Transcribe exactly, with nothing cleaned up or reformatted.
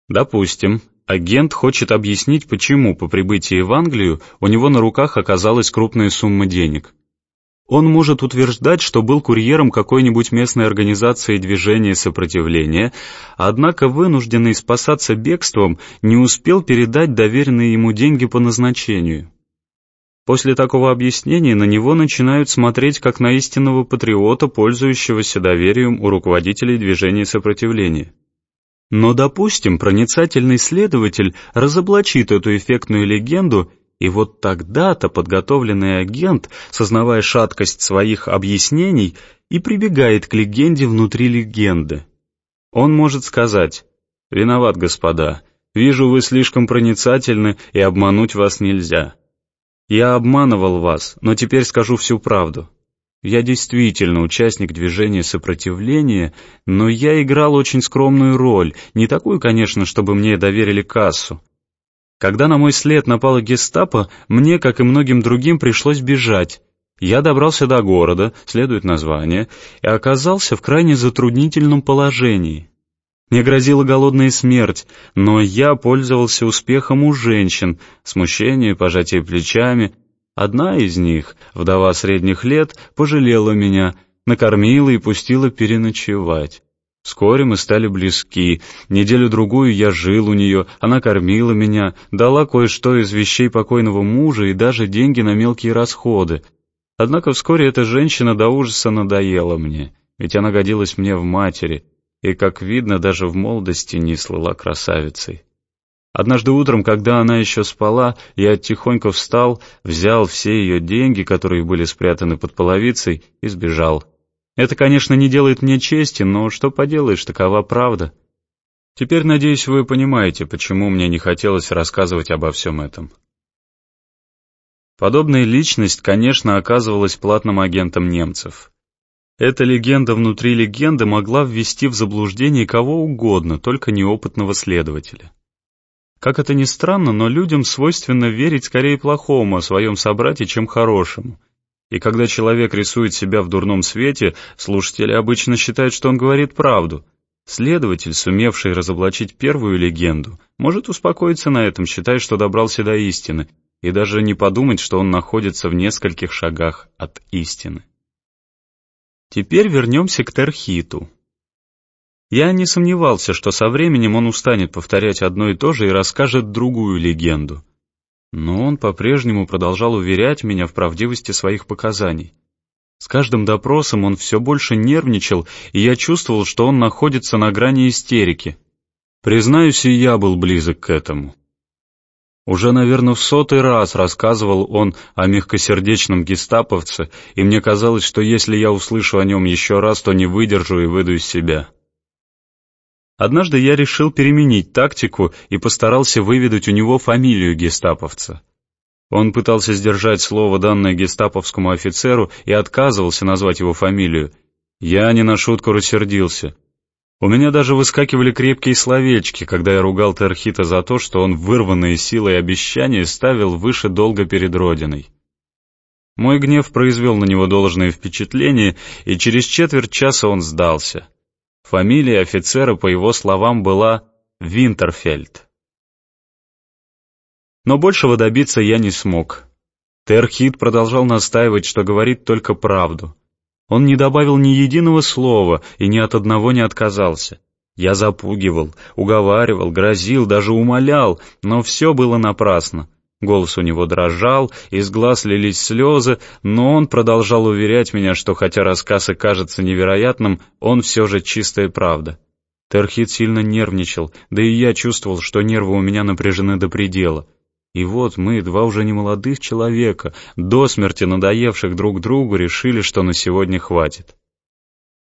Допустим, агент хочет объяснить, почему по прибытии в Англию у него на руках оказалась крупная сумма денег. Он может утверждать, что был курьером какой-нибудь местной организации движения сопротивления, однако вынужденный спасаться бегством не успел передать доверенные ему деньги по назначению. После такого объяснения на него начинают смотреть как на истинного патриота, пользующегося доверием у руководителей движения сопротивления. Но, допустим, проницательный следователь разоблачит эту эффектную легенду, и вот тогда-то подготовленный агент, сознавая шаткость своих объяснений, и прибегает к легенде внутри легенды. Он может сказать: «Виноват, господа, вижу, вы слишком проницательны, и обмануть вас нельзя. Я обманывал вас, но теперь скажу всю правду. Я действительно участник движения сопротивления, но я играл очень скромную роль, не такую, конечно, чтобы мне доверили кассу. Когда на мой след напала гестапо, мне, как и многим другим, пришлось бежать. Я добрался до города, следует название, и оказался в крайне затруднительном положении. Мне грозила голодная смерть, но я пользовался успехом у женщин, смущение, пожатие плечами. Одна из них, вдова средних лет, пожалела меня, накормила и пустила переночевать. Вскоре мы стали близки. Неделю-другую я жил у нее, она кормила меня, дала кое-что из вещей покойного мужа и даже деньги на мелкие расходы. Однако вскоре эта женщина до ужаса надоела мне, ведь она годилась мне в матери, и, как видно, даже в молодости не слыла красавицей. Однажды утром, когда она еще спала, я тихонько встал, взял все ее деньги, которые были спрятаны под половицей, и сбежал. Это, конечно, не делает мне чести, но что поделаешь, такова правда. Теперь, надеюсь, вы понимаете, почему мне не хотелось рассказывать обо всем этом. Подобная личность, конечно, оказывалась платным агентом немцев. Эта легенда внутри легенды могла ввести в заблуждение кого угодно, только неопытного следователя. Как это ни странно, но людям свойственно верить скорее плохому о своем собрате, чем хорошему. И когда человек рисует себя в дурном свете, слушатели обычно считают, что он говорит правду. Следователь, сумевший разоблачить первую легенду, может успокоиться на этом, считая, что добрался до истины, и даже не подумать, что он находится в нескольких шагах от истины. Теперь вернемся к Терхиту. Я не сомневался, что со временем он устанет повторять одно и то же и расскажет другую легенду. Но он по-прежнему продолжал уверять меня в правдивости своих показаний. С каждым допросом он все больше нервничал, и я чувствовал, что он находится на грани истерики. Признаюсь, и я был близок к этому. Уже, наверное, в сотый раз рассказывал он о мягкосердечном гестаповце, и мне казалось, что если я услышу о нем еще раз, то не выдержу и выйду из себя. Однажды я решил переменить тактику и постарался выведать у него фамилию гестаповца. Он пытался сдержать слово, данное гестаповскому офицеру, и отказывался назвать его фамилию. Я не на шутку рассердился. У меня даже выскакивали крепкие словечки, когда я ругал Терхита за то, что он вырванные силой обещания ставил выше долга перед Родиной. Мой гнев произвел на него должное впечатление, и через четверть часа он сдался. Фамилия офицера, по его словам, была Винтерфельд. Но большего добиться я не смог. Терхит продолжал настаивать, что говорит только правду. Он не добавил ни единого слова и ни от одного не отказался. Я запугивал, уговаривал, грозил, даже умолял, но все было напрасно. Голос у него дрожал, из глаз лились слезы, но он продолжал уверять меня, что хотя рассказ и кажется невероятным, он все же чистая правда. Терхит сильно нервничал, да и я чувствовал, что нервы у меня напряжены до предела. И вот мы, два уже немолодых человека, до смерти надоевших друг другу, решили, что на сегодня хватит.